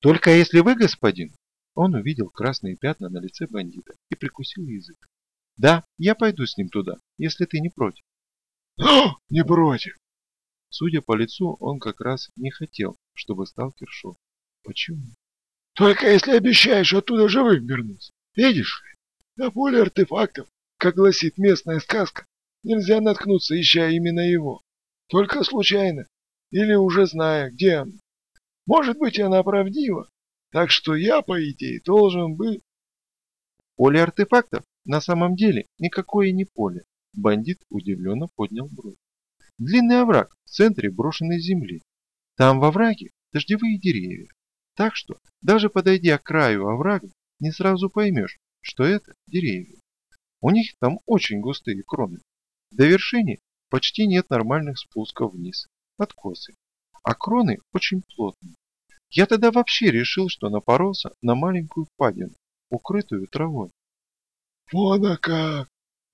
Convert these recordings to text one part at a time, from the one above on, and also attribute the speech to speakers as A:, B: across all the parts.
A: Только если вы, господин. Он увидел красные пятна на лице бандита и прикусил язык. Да, я пойду с ним туда, если ты не против.
B: Не против.
A: Судя по лицу, он как раз не хотел, чтобы сталкер шел. Почему?
B: Только если обещаешь оттуда живым вернуться. Видишь ли, на поле артефактов, как гласит местная сказка, нельзя наткнуться, ища именно его. Только случайно. Или уже зная, где она. Может быть, она правдива. Так что я, по идее, должен быть...
A: Поле артефактов? На самом деле никакое не поле. Бандит удивленно поднял бровь. Длинный овраг в центре брошенной земли. Там во овраге дождевые деревья. Так что, даже подойдя к краю оврага, не сразу поймешь, что это деревья. У них там очень густые кроны. До вершины почти нет нормальных спусков вниз, откосы. А кроны очень плотные. Я тогда вообще решил, что напоролся на маленькую впадину, укрытую травой.
B: Вон а как!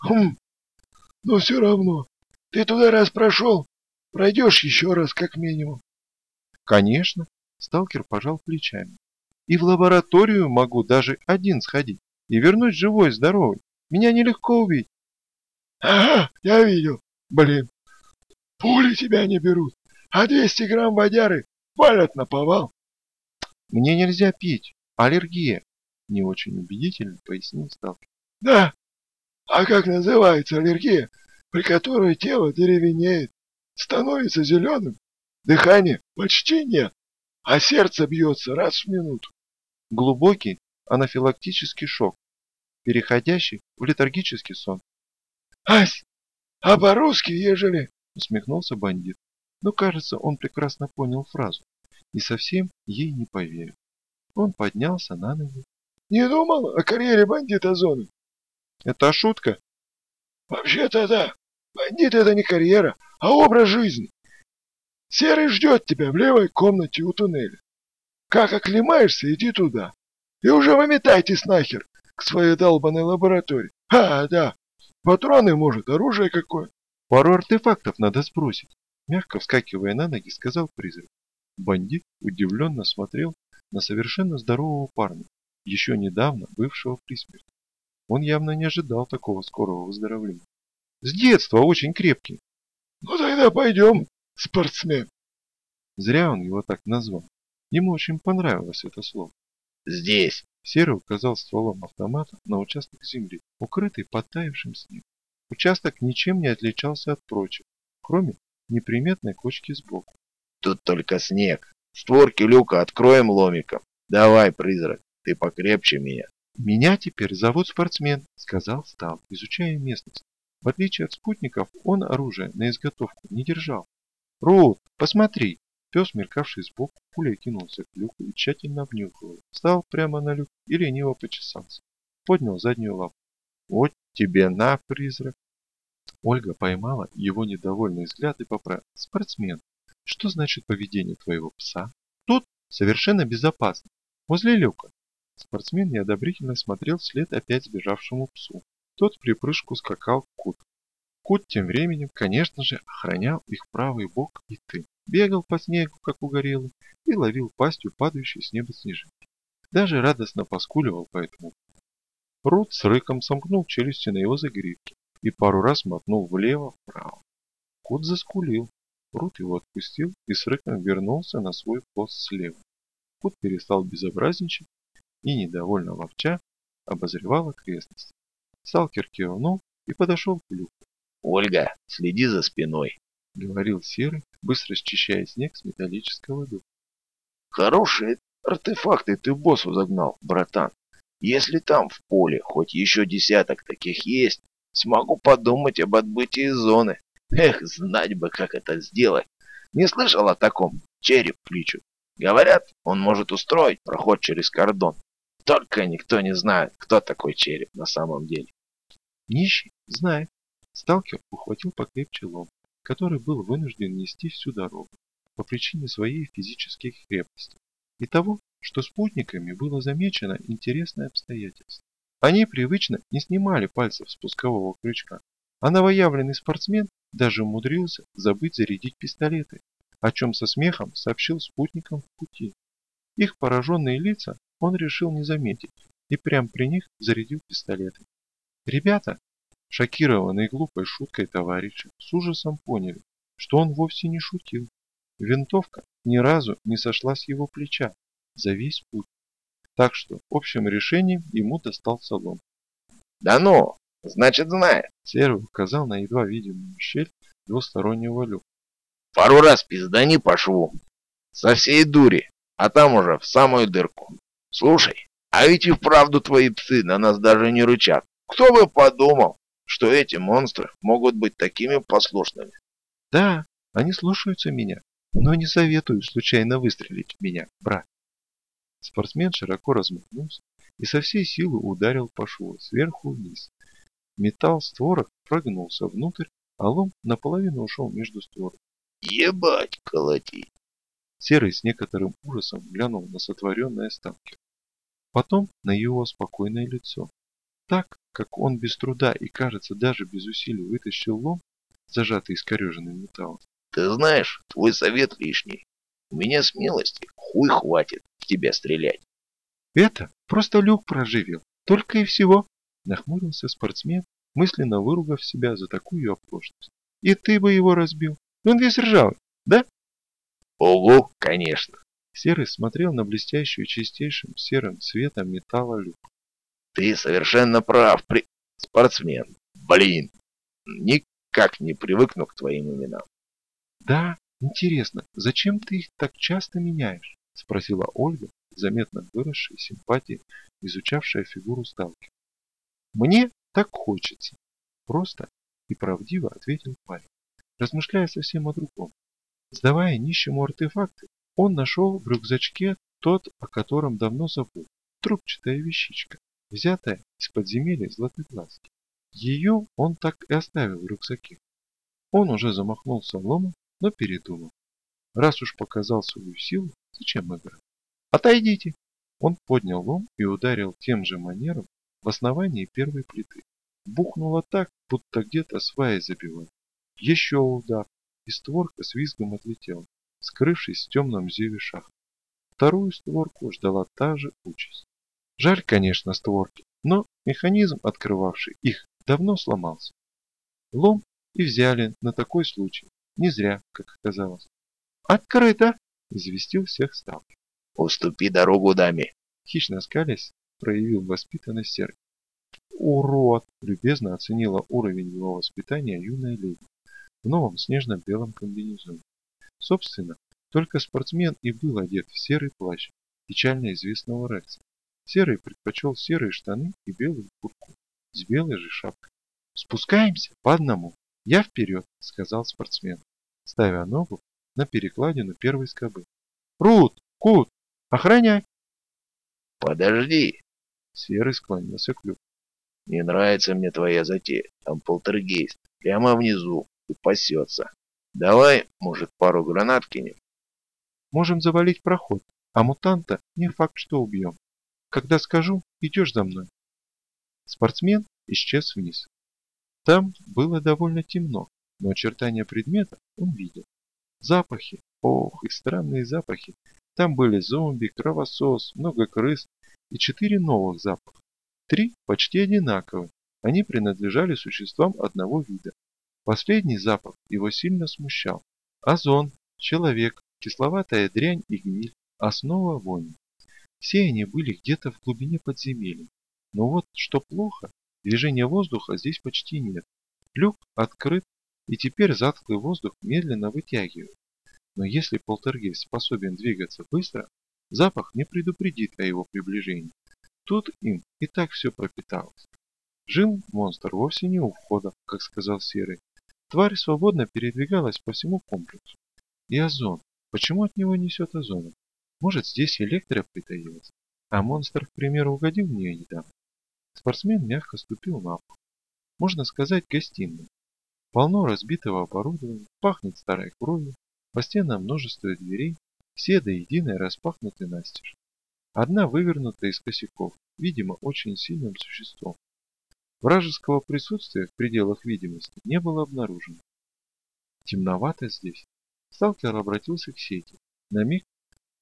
B: Но все равно, ты туда раз прошел, пройдешь еще раз как минимум.
A: Конечно, сталкер пожал плечами. И в лабораторию могу даже один сходить и вернуть живой-здоровый. Меня нелегко убить.
B: Ага, я видел. Блин, пули тебя не берут, а 200 грамм водяры палят на повал.
A: Мне нельзя пить. Аллергия. Не очень убедительно пояснил сталкер.
B: Да, а как называется аллергия, при которой тело деревенеет, становится зеленым, дыхания почти нет, а сердце бьется раз в минуту?
A: Глубокий анафилактический шок, переходящий в летаргический сон.
B: Ась, а по-русски, ежели...
A: Усмехнулся бандит. Но кажется, он прекрасно понял фразу и совсем ей не поверил. Он поднялся на ноги.
B: Не думал о карьере бандита зоны?
A: Это шутка?
B: Вообще-то да. Бандит это не карьера, а образ жизни. Серый ждет тебя в левой комнате у туннеля. Как оклемаешься, иди туда. И уже выметайтесь нахер к своей долбанной лаборатории. Да. Патроны, может, оружие какое.
A: Пару артефактов надо сбросить. Мягко вскакивая на ноги, сказал призрак. Бандит удивленно смотрел на совершенно здорового парня, еще недавно бывшего при смерти. Он явно не ожидал такого скорого выздоровления. С детства очень крепкий.
B: Ну тогда пойдем, спортсмен.
A: Зря он его так назвал. Ему очень понравилось это слово.
C: Здесь.
A: Серый указал стволом автомата на участок земли, укрытый подтаявшим снегом. Участок ничем не отличался от прочих, кроме неприметной кочки сбоку.
C: Тут только снег. Створки люка откроем ломиком. Давай, призрак, ты покрепче меня.
A: «Меня теперь зовут Спортсмен», — сказал Стал, изучая местность. В отличие от спутников, он оружие на изготовку не держал. «Рут, посмотри!» Пес, мелькавший сбоку, пулей кинулся к люку и тщательно обнюхал его. Встал прямо на люк и лениво почесался. Поднял заднюю лапу. «Вот тебе на, призрак!» Ольга поймала его недовольный взгляд и поправила. «Спортсмен, что значит поведение твоего пса? Тут совершенно безопасно. Возле люка». Спортсмен неодобрительно смотрел вслед опять сбежавшему псу. Тот в припрыжку скакал к Кут. Кут тем временем, конечно же, охранял их правый бок и тыл. Бегал по снегу, как угорелый, и ловил пастью падающие с неба снежинки. Даже радостно поскуливал по этому. Рут с рыком сомкнул челюсти на его загривке и пару раз мотнул влево-вправо. Кот заскулил. Рут его отпустил и с рыком вернулся на свой пост слева. Кот перестал безобразничать и, недовольно ворча, обозревал окрестности. Сталкер кивнул и подошел к люку.
C: Ольга, следи за спиной.
A: — говорил Серый, быстро счищая снег с металлического люка.
C: Хорошие артефакты ты боссу загнал, братан. Если там в поле хоть еще десяток таких есть, смогу подумать об отбытии зоны. Эх, знать бы, как это сделать. Не слышал о таком? Череп кличут. Говорят, он может устроить проход через кордон. Только никто не знает, кто такой череп на самом деле.
A: Нищий знает. Сталкер ухватил покрепче лом, который был вынужден нести всю дорогу по причине своей физической крепости и того, что спутниками было замечено интересное обстоятельство. Они привычно не снимали пальцев с спускового крючка, а новоявленный спортсмен даже умудрился забыть зарядить пистолеты, о чем со смехом сообщил спутникам в пути. Их пораженные лица он решил не заметить и прямо при них зарядил пистолеты. Ребята, шокированные глупой шуткой товарища, с ужасом поняли, что он вовсе не шутил. Винтовка ни разу не сошла с его плеча за весь путь. Так что общим решением ему достался лом.
C: Да ну, значит знает.
A: Серый указал на едва видимую щель двустороннего люка.
C: Пару раз пиздани по шву. Со всей дури, а там уже в самую дырку. Слушай, а ведь и вправду твои псы на нас даже не рычат. Кто бы подумал, что эти монстры могут быть такими послушными.
A: Да, они слушаются меня, но не советую случайно выстрелить в меня, брат. Спортсмен широко размахнулся и со всей силы ударил по шву сверху вниз. Металл створок прогнулся внутрь, а лом наполовину ушел между створок.
C: Ебать, колоти.
A: Серый с некоторым ужасом глянул на сотворенное сталкер. Потом на его спокойное лицо. Так, как он без труда и, кажется, даже без усилий вытащил лом, зажатый искореженным металлом.
C: Ты знаешь, твой совет лишний. У меня смелости хуй хватит в тебя стрелять.
A: Это просто люк проживел, только и всего, нахмурился спортсмен, мысленно выругав себя за такую оплошность. И ты бы его разбил, он весь ржавый, да?
C: Ого, конечно.
A: Серый смотрел на блестящую чистейшим серым цветом металла люк.
C: Ты совершенно прав, спортсмен. Блин, никак не привыкну к твоим именам.
A: Да, интересно, зачем ты их так часто меняешь? Спросила Ольга, заметно выросшей симпатией, изучавшая фигуру сталкера. Мне так хочется. Просто и правдиво ответил парень, размышляя совсем о другом. Сдавая нищему артефакты, он нашел в рюкзачке тот, о котором давно забыл. Трубчатая вещичка, взятая из подземелья Златоглазки. Ее он так и оставил в рюкзаке. Он уже замахнулся ломом, но передумал. Раз уж показал свою силу, зачем играть? Отойдите! Он поднял лом и ударил тем же манером в основании первой плиты. Бухнуло так, будто где-то сваи забивали. Еще удар, и створка с визгом отлетела, скрывшись в темном зеве шахты. Вторую створку ждала та же участь. Жаль, конечно, створки, но механизм, открывавший их, давно сломался. Лом и взяли на такой случай. Не зря, как оказалось. «Открыто!» – известил всех сталкер.
C: Уступи дорогу даме.
A: Хищно скалясь, проявил воспитанность Серый. «Урод!» – любезно оценила уровень его воспитания юная леди в новом снежно-белом комбинезоне. Собственно, только спортсмен и был одет в серый плащ печально известного Рекса. Серый предпочел серые штаны и белую куртку с белой же шапкой. «Спускаемся по одному. Я вперед», — сказал спортсмен, ставя ногу на перекладину первой скобы. «Рут! Кут! Охраняй!»
C: Подожди.
A: Серый склонился к люку.
C: Не нравится мне твоя затея. Там полтергейст. Прямо внизу. И пасется. Давай, может, пару гранат кинем?
A: «Можем завалить проход, а мутанта не факт, что убьем. Когда скажу, идешь за мной». Спортсмен исчез вниз. Там было довольно темно, но очертания предмета он видел. Запахи, ох, и странные запахи. Там были зомби, кровосос, много крыс и 4 новых запаха. 3 почти одинаковые, они принадлежали существам одного вида. Последний запах его сильно смущал. Озон, человек, кисловатая дрянь и гниль, основа вони. Все они были где-то в глубине подземелья. Но вот что плохо, движения воздуха здесь почти нет. Люк открыт, и теперь затхлый воздух медленно вытягивает. Но если полтергейст способен двигаться быстро, запах не предупредит о его приближении. Тут им и так все пропиталось. Жил монстр вовсе не у входа, как сказал Серый. Тварь свободно передвигалась по всему комплексу. И озон. Почему от него несет озоном? Может, здесь электро притаилась? А монстр, к примеру, угодил в нее недавно. Спортсмен мягко ступил на пол. Можно сказать, гостиную. Полно разбитого оборудования, пахнет старой кровью, по стенам множество дверей, все до единой распахнуты настежь. Одна вывернута из косяков, видимо, очень сильным существом. Вражеского присутствия в пределах видимости не было обнаружено. Темновато здесь. Сталкер обратился к сети. На миг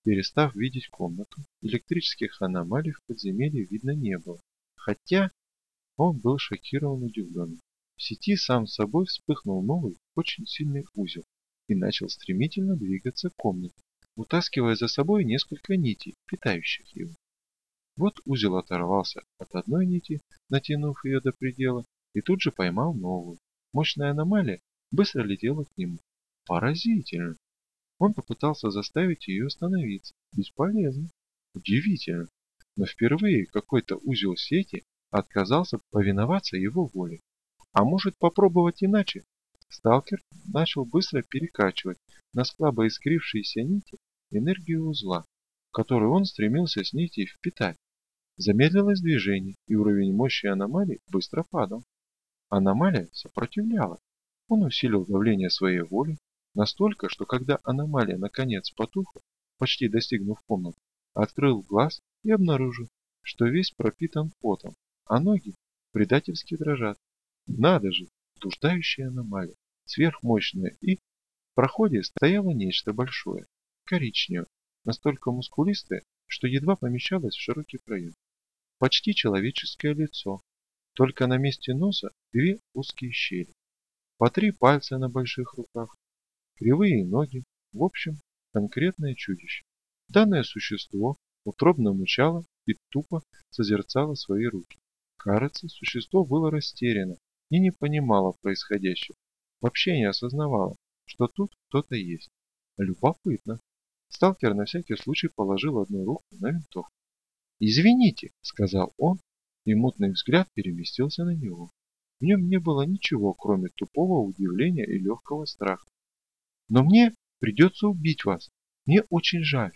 A: перестав видеть комнату. Электрических аномалий в подземелье видно не было. Хотя он был шокирован и удивлен. В сети сам собой вспыхнул новый, очень сильный узел и начал стремительно двигаться к комнате, утаскивая за собой несколько нитей, питающих его. Вот узел оторвался от одной нити, натянув ее до предела, и тут же поймал новую. Мощная аномалия быстро летела к нему. Поразительно! Он попытался заставить ее остановиться. Бесполезно. Удивительно. Но впервые какой-то узел сети отказался повиноваться его воле. А может попробовать иначе? Сталкер начал быстро перекачивать на слабо искрившиеся нити энергию узла, которую он стремился с нитей впитать. Замедлилось движение, и уровень мощи аномалии быстро падал. Аномалия сопротивлялась. Он усилил давление своей воли настолько, что когда аномалия наконец потухла, почти достигнув комнаты, открыл глаз и обнаружил, что весь пропитан потом, а ноги предательски дрожат. Надо же, блуждающая аномалия, сверхмощная, и в проходе стояло нечто большое, коричневое, настолько мускулистое, что едва помещалось в широкий проем. Почти человеческое лицо, только на месте носа две узкие щели, по 3 пальца на больших руках, кривые ноги, в общем, конкретное чудище. Данное существо утробно мычало и тупо созерцало свои руки. Кажется, существо было растеряно и не понимало происходящего, вообще не осознавало, что тут кто-то есть. Любопытно. Сталкер на всякий случай положил одну руку на винтовку. «Извините», — сказал он, и мутный взгляд переместился на него. В нем не было ничего, кроме тупого удивления и легкого страха. «Но мне придется убить вас. Мне очень жаль».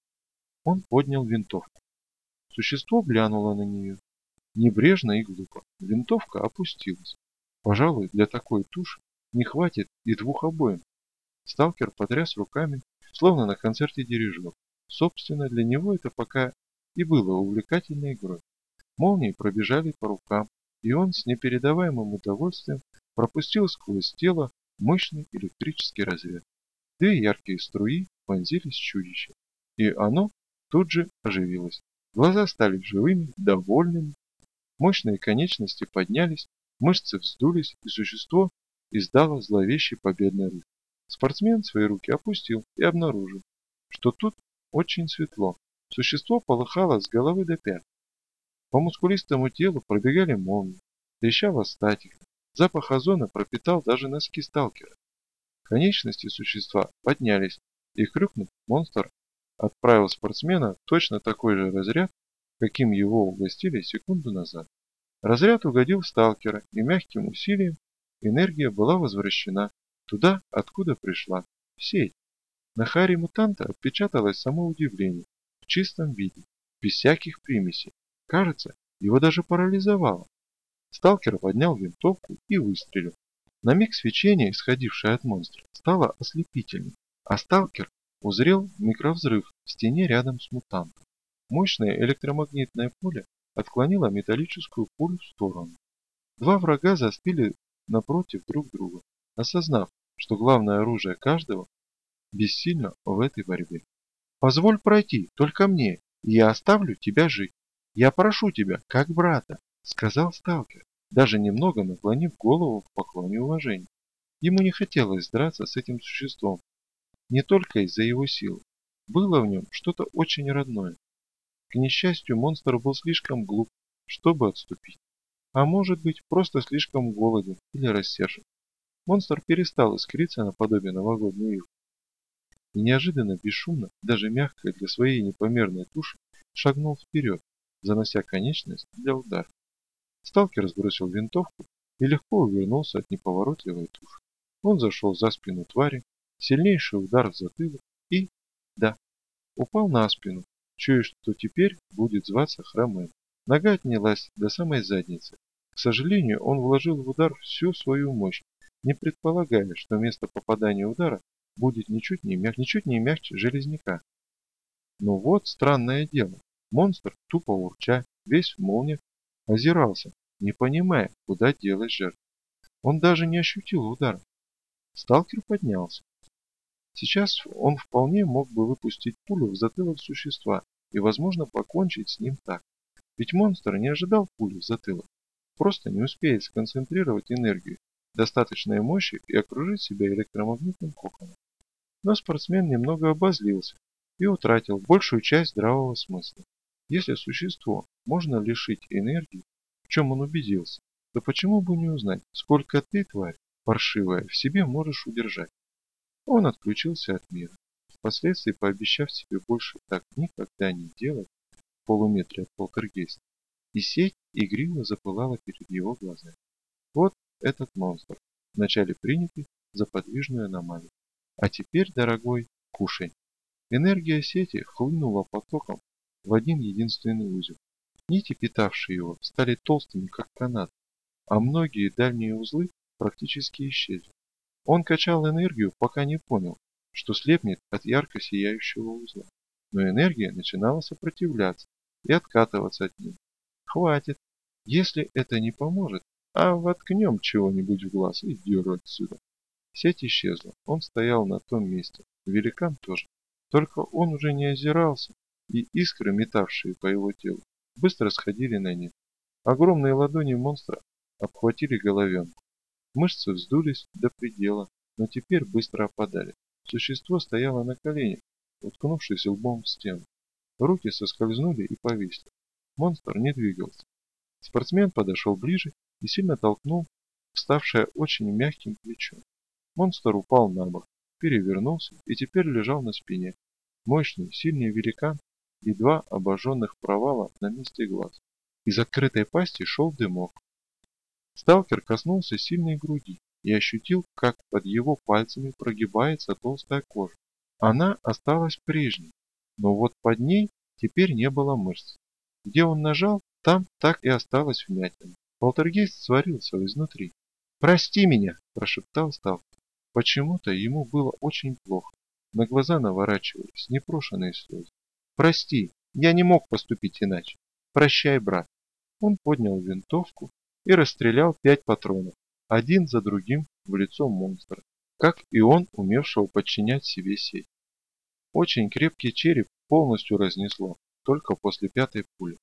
A: Он поднял винтовку. Существо глянуло на нее. Небрежно и глупо. Винтовка опустилась. Пожалуй, для такой туши не хватит и 2 обоим. Сталкер потряс руками, словно на концерте дирижер. Собственно, для него это пока и было увлекательной игрой. Молнии пробежали по рукам, и он с непередаваемым удовольствием пропустил сквозь тело мощный электрический разряд. 2 яркие струи вонзились в чудище, и оно тут же оживилось. Глаза стали живыми, довольными, мощные конечности поднялись, мышцы вздулись, и существо издало зловещий победный рык. Спортсмен свои руки опустил и обнаружил, что тут очень светло. Существо полыхало с головы до пят. По мускулистому телу пробегали молнии, трещала статика. Запах озона пропитал даже носки сталкера. Конечности существа поднялись, и хрюкнув, монстр отправил спортсмена в точно такой же разряд, каким его угостили секунду назад. Разряд угодил в сталкера, и мягким усилием энергия была возвращена туда, откуда пришла, в сеть. На харе мутанта отпечаталось само удивление, в чистом виде, без всяких примесей. Кажется, его даже парализовало. Сталкер поднял винтовку и выстрелил. На миг свечение, исходившее от монстра, стало ослепительным, а сталкер узрел микровзрыв в стене рядом с мутантом. Мощное электромагнитное поле отклонило металлическую пулю в сторону. 2 врага застыли напротив друг друга, осознав, что главное оружие каждого бессильно в этой борьбе. «Позволь пройти, только мне, и я оставлю тебя жить. Я прошу тебя, как брата», — сказал сталкер, даже немного наклонив голову в поклоне уважения. Ему не хотелось драться с этим существом, не только из-за его силы. Было в нем что-то очень родное. К несчастью, монстр был слишком глуп, чтобы отступить. А может быть, просто слишком голоден или рассержен. Монстр перестал искриться наподобие новогодней ивы. И неожиданно, бесшумно, даже мягко для своей непомерной туши, шагнул вперед, занося конечность для удара. Сталкер сбросил винтовку и легко увернулся от неповоротливой туши. Он зашел за спину твари, сильнейший удар в затылок и, да, упал на спину, чуя, что теперь будет зваться хромым. Нога отнялась до самой задницы. К сожалению, он вложил в удар всю свою мощь, не предполагая, что место попадания удара будет ничуть не мягче железняка. Но вот странное дело. Монстр, тупо урча, весь в молниях, озирался, не понимая, куда делать жертву. Он даже не ощутил удара. Сталкер поднялся. Сейчас он вполне мог бы выпустить пулю в затылок существа и, возможно, покончить с ним так. Ведь монстр не ожидал пули в затылок. Просто не успеет сконцентрировать энергию достаточной мощи и окружить себя электромагнитным коконом. Но спортсмен немного обозлился и утратил большую часть здравого смысла. Если существо можно лишить энергии, в чем он убедился, то почему бы не узнать, сколько ты, тварь паршивая, в себе можешь удержать? Он отключился от мира, впоследствии пообещав себе больше так никогда не делать в полуметре от полтергейста, и сеть игриво запылала перед его глазами. Вот этот монстр, вначале принятый за подвижную аномалию. А теперь, дорогой, кушай. Энергия сети хлынула потоком в один единственный узел. Нити, питавшие его, стали толстыми, как канат, а многие дальние узлы практически исчезли. Он качал энергию, пока не понял, что слепнет от ярко сияющего узла. Но энергия начинала сопротивляться и откатываться от него. Хватит. Если это не поможет, а воткнем чего-нибудь в глаз и дёру отсюда. Сеть исчезла. Он стоял на том месте. Великан тоже. Только он уже не озирался, и искры, метавшие по его телу, быстро сходили на нет. Огромные ладони монстра обхватили головенку. Мышцы вздулись до предела, но теперь быстро опадали. Существо стояло на коленях, уткнувшись лбом в стену. Руки соскользнули и повисли. Монстр не двигался. Спортсмен подошел ближе и сильно толкнул вставшее очень мягким плечо. Монстр упал на бок, перевернулся и теперь лежал на спине. Мощный, сильный великан и два обожженных провала на месте глаз. Из открытой пасти шел дымок. Сталкер коснулся сильной груди и ощутил, как под его пальцами прогибается толстая кожа. Она осталась прежней, но вот под ней теперь не было мышц. Где он нажал, там так и осталась вмятина. Полтергейст сварился изнутри. «Прости меня!» – прошептал сталкер. Почему-то ему было очень плохо. На глаза наворачивались непрошеные слезы. «Прости, я не мог поступить иначе. Прощай, брат». Он поднял винтовку и расстрелял 5 патронов, один за другим в лицо монстра, как и он, умевшего подчинять себе сеть. Очень крепкий череп полностью разнесло, только после 5-й пули.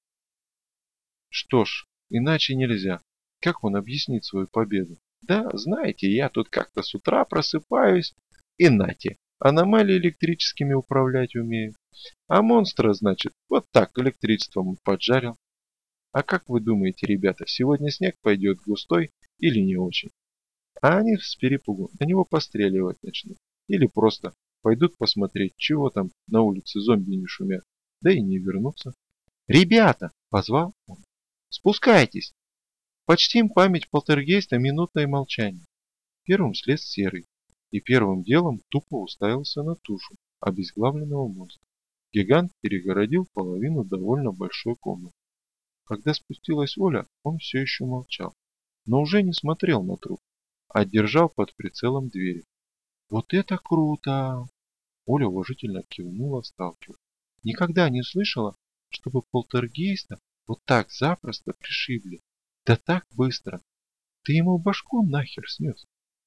A: Что ж, иначе нельзя. Как он объяснит свою победу? Да, знаете, я тут как-то с утра просыпаюсь, и нате, аномалии электрическими управлять умею. А монстра, значит, вот так электричеством поджарил. А как вы думаете, ребята, сегодня снег пойдет густой или не очень? А они с перепугу на него постреливать начнут. Или просто пойдут посмотреть, чего там на улице зомби не шумят, да и не вернутся. «Ребята!» – позвал он. «Спускайтесь! Почтим память полтергейста минутное молчание». Первым слез Серый и первым делом тупо уставился на тушу обезглавленного монстра. Гигант перегородил половину довольно большой комнаты. Когда спустилась Оля, он все еще молчал, но уже не смотрел на труп, а держал под прицелом двери. «Вот это круто!» Оля уважительно кивнула сталкеру. «Никогда не слышала, чтобы полтергейста вот так запросто пришибли. Да так быстро. Ты ему башку нахер снес».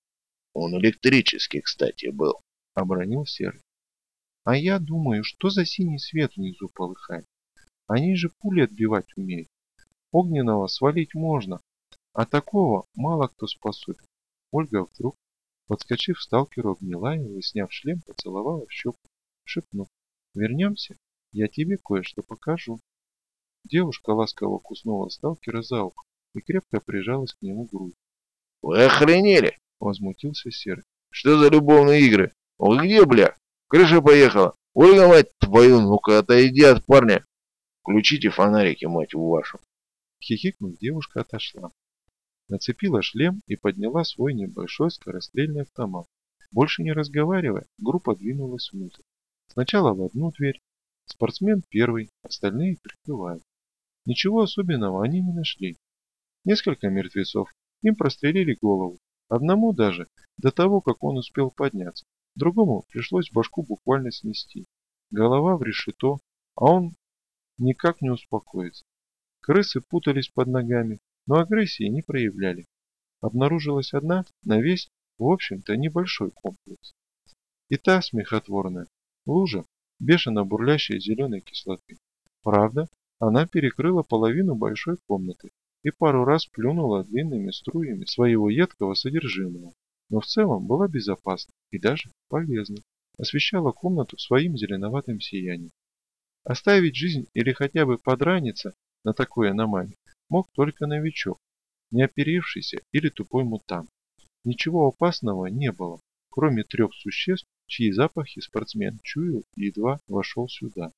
C: Он электрический, кстати, был.
A: Обронил Серый. «А я думаю, что за синий свет внизу полыхает? Они же пули отбивать умеют. Огненного свалить можно, а такого мало кто способен». Ольга вдруг, подскочив к сталкеру, обняла его и, сняв шлем, поцеловала в щеку, шепнув: «Вернемся, я тебе кое-что покажу». Девушка ласково куснула сталкера за ухо и крепко прижалась к нему грудью.
C: Вы охренели?
A: Возмутился Серый.
C: Что за любовные игры? Вы где, бля? Крыша поехала. Ольга, мать твою, ну-ка отойди от парня. Включите фонарики, мать вашу.
A: Хихикнув, девушка отошла. Нацепила шлем и подняла свой небольшой скорострельный автомат. Больше не разговаривая, группа двинулась внутрь. Сначала в одну дверь. Спортсмен первый, остальные прикрывают. Ничего особенного они не нашли. Несколько мертвецов. Им прострелили голову. Одному даже, до того, как он успел подняться. Другому пришлось башку буквально снести. Голова в решето, а он никак не успокоится. Крысы путались под ногами, но агрессии не проявляли. Обнаружилась одна на весь, в общем-то, небольшой комплекс. И та смехотворная лужа, бешено бурлящая зеленой кислоты. Правда, она перекрыла половину большой комнаты и пару раз плюнула длинными струями своего едкого содержимого, но в целом была безопасна и даже полезна, освещала комнату своим зеленоватым сиянием. Оставить жизнь или хотя бы подраниться на такой аномалии мог только новичок, неоперившийся или тупой мутант. Ничего опасного не было, кроме 3 существ, чьи запахи спортсмен чуял и едва вошел сюда.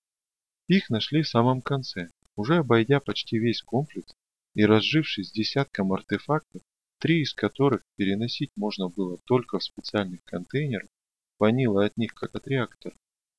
A: Их нашли в самом конце, уже обойдя почти весь комплекс и разжившись десятком артефактов, 3 из которых переносить можно было только в специальных контейнерах, фанило от них как от реактора.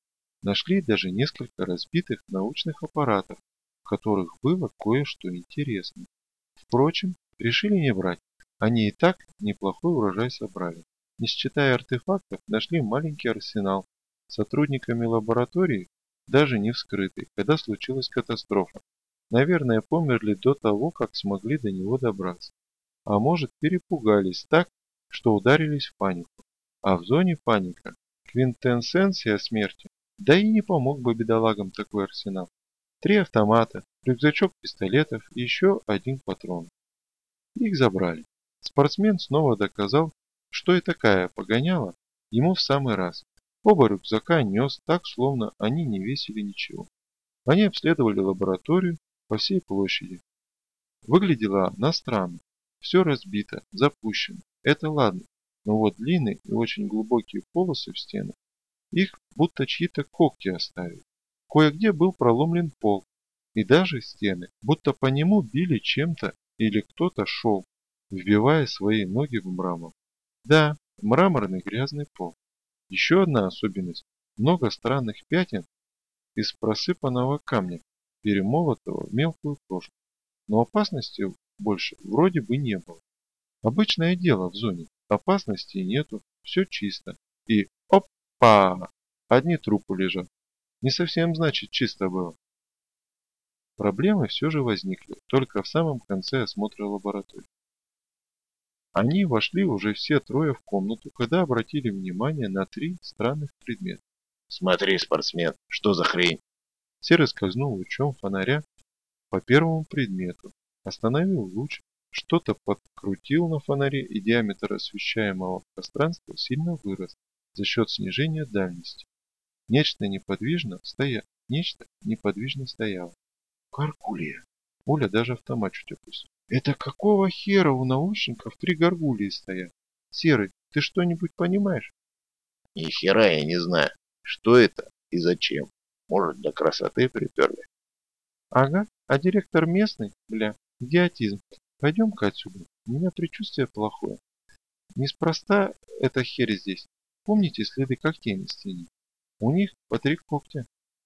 A: Нашли даже несколько разбитых научных аппаратов, в которых было кое-что интересное. Впрочем, решили не брать, они и так неплохой урожай собрали. Не считая артефактов, нашли маленький арсенал, сотрудниками лаборатории даже не вскрытый, когда случилась катастрофа. Наверное, померли до того, как смогли до него добраться. А может, перепугались так, что ударились в панику. А в зоне паника – квинтэссенция смерти. Да и не помог бы бедолагам такой арсенал. 3 автомата, рюкзачок пистолетов и еще 1 патрон. Их забрали. Спортсмен снова доказал, что и такая погоняла ему в самый раз. Оба рюкзака нес так, словно они не весили ничего. Они обследовали лабораторию по всей площади. Выглядела она странно. Все разбито, запущено. Это ладно. Но вот длинные и очень глубокие полосы в стенах, их будто чьи-то когти оставили. Кое-где был проломлен пол. И даже стены, будто по нему били чем-то или кто-то шел, вбивая свои ноги в мрамор. Да, мраморный грязный пол. Еще одна особенность – много странных пятен из просыпанного камня, перемолотого в мелкую крошку. Но опасности больше вроде бы не было. Обычное дело в зоне. Опасности нету, все чисто. И опа! Одни трупы лежат. Не совсем значит чисто было. Проблемы все же возникли, только в самом конце осмотра лаборатории. Они вошли уже все 3 в комнату, когда обратили внимание на 3 странных предмета.
C: Смотри, спортсмен, что за хрень?
A: Серый скользнул лучом фонаря по первому предмету, остановил луч, что-то подкрутил на фонаре, и диаметр освещаемого пространства сильно вырос за счет снижения дальности. Нечто неподвижно стояло. Гаргулья. Оля даже автомат чуть опустил. Это какого хера у наушников 3 гаргульи стоят? Серый, ты что-нибудь понимаешь?
C: Ни хера я не знаю, что это и зачем. Может, для красоты приперли.
A: Ага, а директор местный? Бля, идиотизм. Пойдем-ка отсюда. У меня предчувствие плохое. Неспроста эта херь здесь. Помните следы когтей на стене? У них по 3 когтя.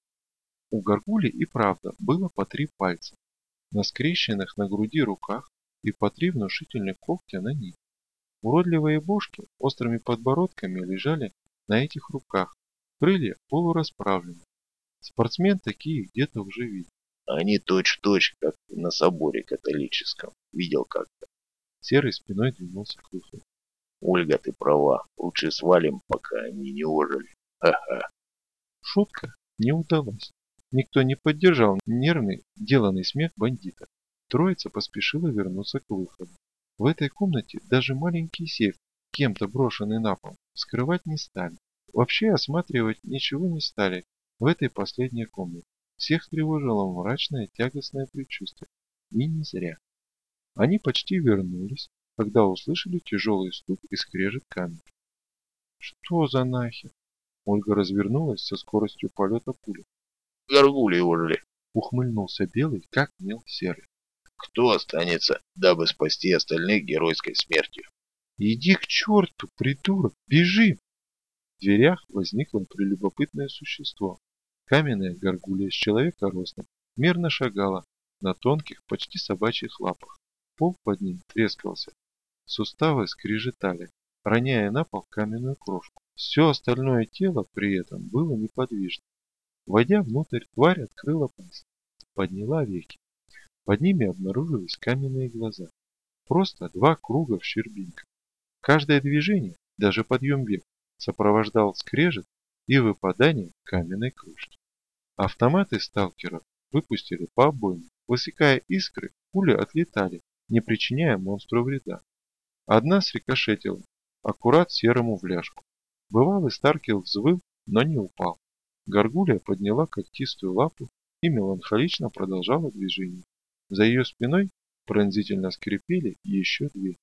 A: У горгули и правда было по 3 пальца. На скрещенных на груди руках и по 3 внушительных когтя на них. Уродливые бошки острыми подбородками лежали на этих руках, крылья полурасправлены. Спортсмен такие где-то уже видел.
C: Они точь-в-точь, как на соборе католическом. Видел как-то.
A: Серый спиной двинулся к выходу.
C: Ольга, ты права. Лучше свалим, пока они не ожили. Ха-ха.
A: Шутка не удалась. Никто не поддержал нервный, деланный смех бандита. Троица поспешила вернуться к выходу. В этой комнате даже маленький сейф, кем-то брошенный на пол, вскрывать не стали. Вообще осматривать ничего не стали в этой последней комнате. Всех тревожило мрачное тягостное предчувствие. И не зря. Они почти вернулись, когда услышали тяжелый стук и скрежет камня. Что за нахер? Ольга развернулась со скоростью полета пули.
C: Гаргульи ожили.
A: Ухмыльнулся белый, как мел серый.
C: Кто останется, дабы спасти остальных геройской смертью?
A: Иди к черту, придурок, бежи! В дверях возникло прелюбопытное существо. Каменная горгулья с человека ростом мерно шагала на тонких, почти собачьих лапах. Пол под ним трескался. Суставы скрежетали, роняя на пол каменную крошку. Все остальное тело при этом было неподвижно. Войдя внутрь, тварь открыла пасть, подняла веки. Под ними обнаружились каменные глаза. Просто 2 круга в щербинках. Каждое движение, даже подъем век, сопровождал скрежет и выпадание каменной крошки. Автоматы сталкеров выпустили по обойме. Высекая искры, пули отлетали, не причиняя монстру вреда. Одна срикошетила аккурат серому в ляжку. Бывалый Старкер взвыл, но не упал. Горгулья подняла когтистую лапу и меланхолично продолжала движение. За ее спиной пронзительно скрипели еще две.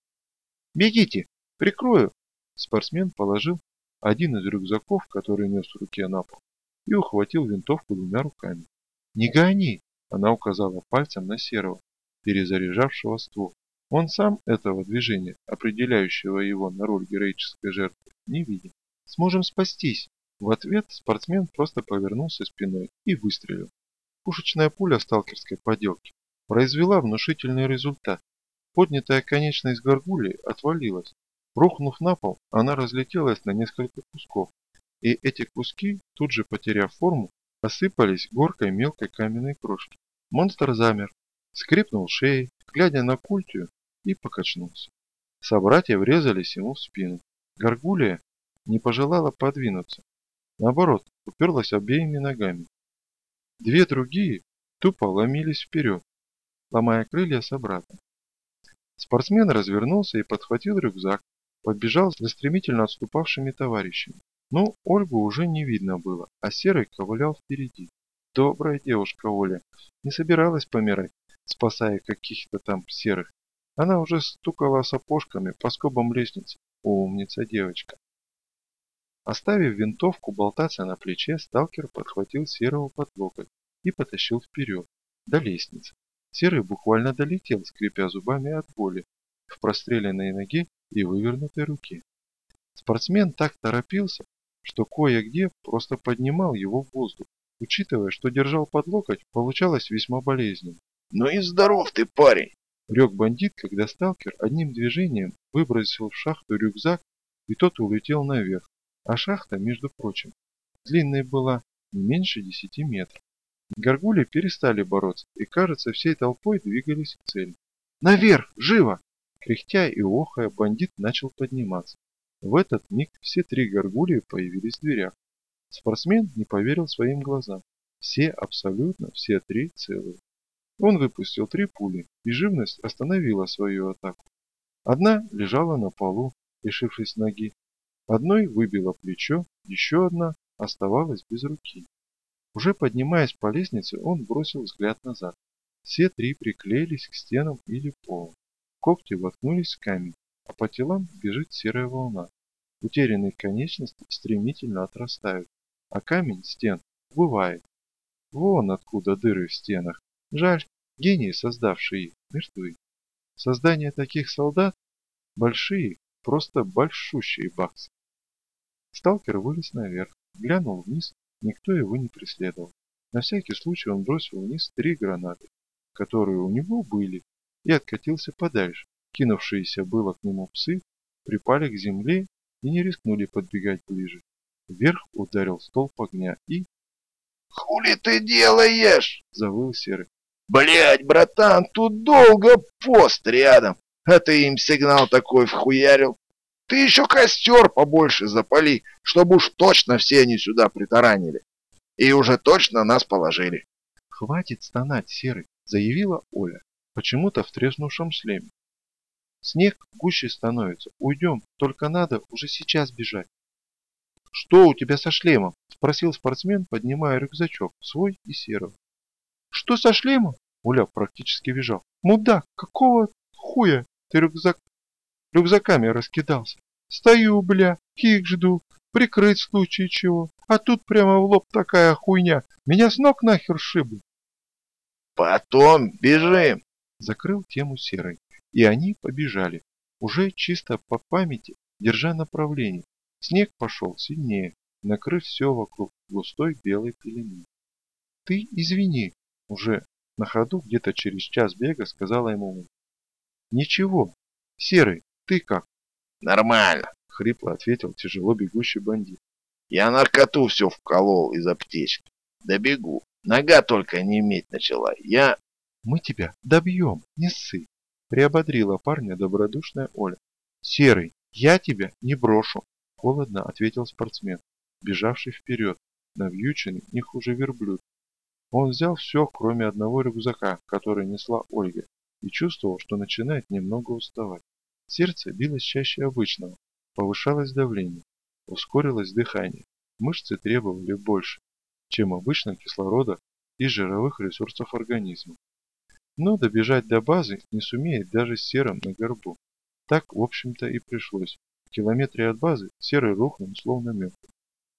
A: «Бегите! Прикрою!» Спортсмен положил один из рюкзаков, который нес в руке, на пол, и ухватил винтовку двумя руками. «Не гони!» — она указала пальцем на Серого, перезаряжавшего ствол. Он сам этого движения, определяющего его на роль героической жертвы, не видел. «Сможем спастись!» В ответ спортсмен просто повернулся спиной и выстрелил. Пушечная пуля сталкерской поделки произвела внушительный результат. Поднятая конечность горгульи отвалилась. Рухнув на пол, она разлетелась на несколько кусков, и эти куски, тут же потеряв форму, осыпались горкой мелкой каменной крошки. Монстр замер, скрипнул шеей, глядя на Культию, и покачнулся. Собратья врезались ему в спину. Горгулья не пожелала подвинуться. Наоборот, уперлась обеими ногами. Две другие тупо ломились вперед, ломая крылья собрата. Спортсмен развернулся и подхватил рюкзак, подбежал за стремительно отступавшими товарищами. Но Ольгу уже не видно было, а Серый ковылял впереди. Добрая девушка Оля не собиралась помирать, спасая каких-то там серых. Она уже стукала сапожками по скобам лестницы. Умница девочка. Оставив винтовку болтаться на плече, сталкер подхватил Серого под локоть и потащил вперед, до лестницы. Серый буквально долетел, скрипя зубами от боли, в простреленной ноге и вывернутой руке. Спортсмен так торопился, что кое-где просто поднимал его в воздух. Учитывая, что держал под локоть, получалось весьма болезненно.
C: Ну и здоров ты, парень!
A: Рёк бандит, когда сталкер одним движением выбросил в шахту рюкзак, и тот улетел наверх. А шахта, между прочим, длинной была не меньше 10 метров. Горгули перестали бороться и, кажется, всей толпой двигались к цели. «Наверх! Живо!» Кряхтя и охая, бандит начал подниматься. В этот миг все три горгульи появились в дверях. Спортсмен не поверил своим глазам. Все, абсолютно все три целые. Он выпустил 3 пули, и живность остановила свою атаку. Одна лежала на полу, лишившись ноги. Одной выбило плечо, еще одна оставалась без руки. Уже поднимаясь по лестнице, он бросил взгляд назад. Все 3 приклеились к стенам или полу. Когти воткнулись в камень, а по телам бежит серая волна. Утерянные конечности стремительно отрастают, а камень стен убывает. Вон откуда дыры в стенах. Жаль, гении, создавшие их, мертвы. Создание таких солдат – большие, просто большущие баксы. Сталкер вылез наверх, глянул вниз, никто его не преследовал. На всякий случай он бросил вниз 3 гранаты, которые у него были, и откатился подальше. Кинувшиеся было к нему псы припали к земле и не рискнули подбегать ближе. Вверх ударил столб огня и...
C: Хули ты делаешь?
A: Завыл Серый.
C: Блять, братан, тут долго пост рядом, а ты им сигнал такой вхуярил. Ты еще костер побольше запали, чтобы уж точно все они сюда притаранили. И уже точно нас положили.
A: Хватит стонать, Серый, заявила Оля, почему-то в треснувшем шлеме. Снег гуще становится. Уйдем, только надо уже сейчас бежать. Что у тебя со шлемом? Спросил спортсмен, поднимая рюкзачок, свой и Серого. Что со шлемом? Оля практически визжал. Мудак, какого хуя ты рюкзаками раскидался? Стою, бля, кик жду, прикрыть в случае чего. А тут прямо в лоб такая хуйня. Меня с ног нахер шибло.
C: Потом бежим. Закрыл
A: тему Серый. И они побежали, уже чисто по памяти, держа направление. Снег пошел сильнее, накрыв все вокруг густой белой пеленой. Ты извини, уже на ходу где-то через час бега сказала ему. Ничего, Серый, ты как?
C: Нормально,
A: хрипло ответил тяжело бегущий бандит.
C: Я наркоту все вколол из аптечки. Добегу. Нога только не иметь начала.
A: Мы тебя добьем, не ссы. Приободрила парня добродушная Оля. Серый, я тебя не брошу. Холодно ответил спортсмен, бежавший вперед, навьюченный не хуже верблюд. Он взял все, кроме одного рюкзака, который несла Ольга, и чувствовал, что начинает немного уставать. Сердце билось чаще обычного, повышалось давление, ускорилось дыхание, мышцы требовали больше, чем обычно кислорода и жировых ресурсов организма. Но добежать до базы не сумеет даже с Серым на горбу. Так, в общем-то, и пришлось. В километре от базы Серый рухнул, словно мертвый.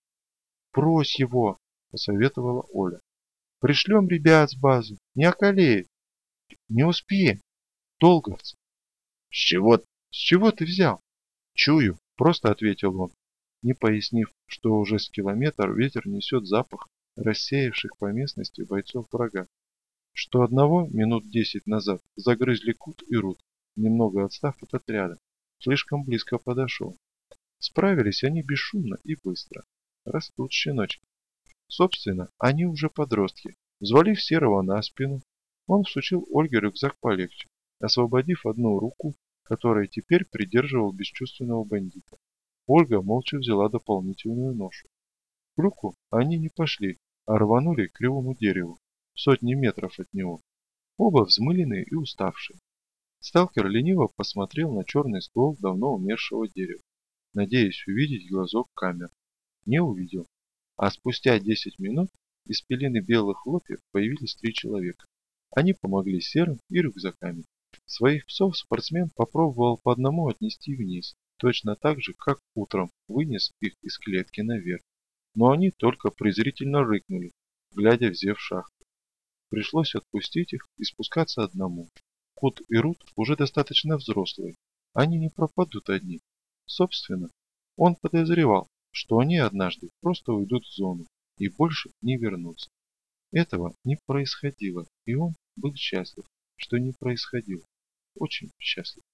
A: «Брось его!» – посоветовала Оля. «Пришлем ребят с базы, не околеет. Не успеем. Долговцы».
C: С чего
A: ты взял?» «Чую», – просто ответил он, не пояснив, что уже с километр ветер несет запах рассеявших по местности бойцов врага, что одного минут 10 назад загрызли Кут и Рут, немного отстав от отряда, слишком близко подошел. Справились они бесшумно и быстро. Растут щеночки. Собственно, они уже подростки. Взвалив Серого на спину, он всучил Ольге рюкзак полегче, освободив одну руку, которой теперь придерживал бесчувственного бандита. Ольга молча взяла дополнительную ношу. К люку они не пошли, а рванули к кривому дереву, сотни метров от него. Оба взмыленные и уставшие. Сталкер лениво посмотрел на черный ствол давно умершего дерева, надеясь увидеть глазок камер. Не увидел. А спустя 10 минут из пелены белых хлопьев появились 3 человека. Они помогли Серым и рюкзаками. Своих псов спортсмен попробовал по одному отнести вниз, точно так же, как утром вынес их из клетки наверх. Но они только презрительно рыкнули, глядя в зев шахты. Пришлось отпустить их и спускаться одному. Кут и Рут уже достаточно взрослые. Они не пропадут одни. Собственно, он подозревал, что они однажды просто уйдут в зону и больше не вернутся. Этого не происходило, и он был счастлив, что не происходило. Очень счастлив.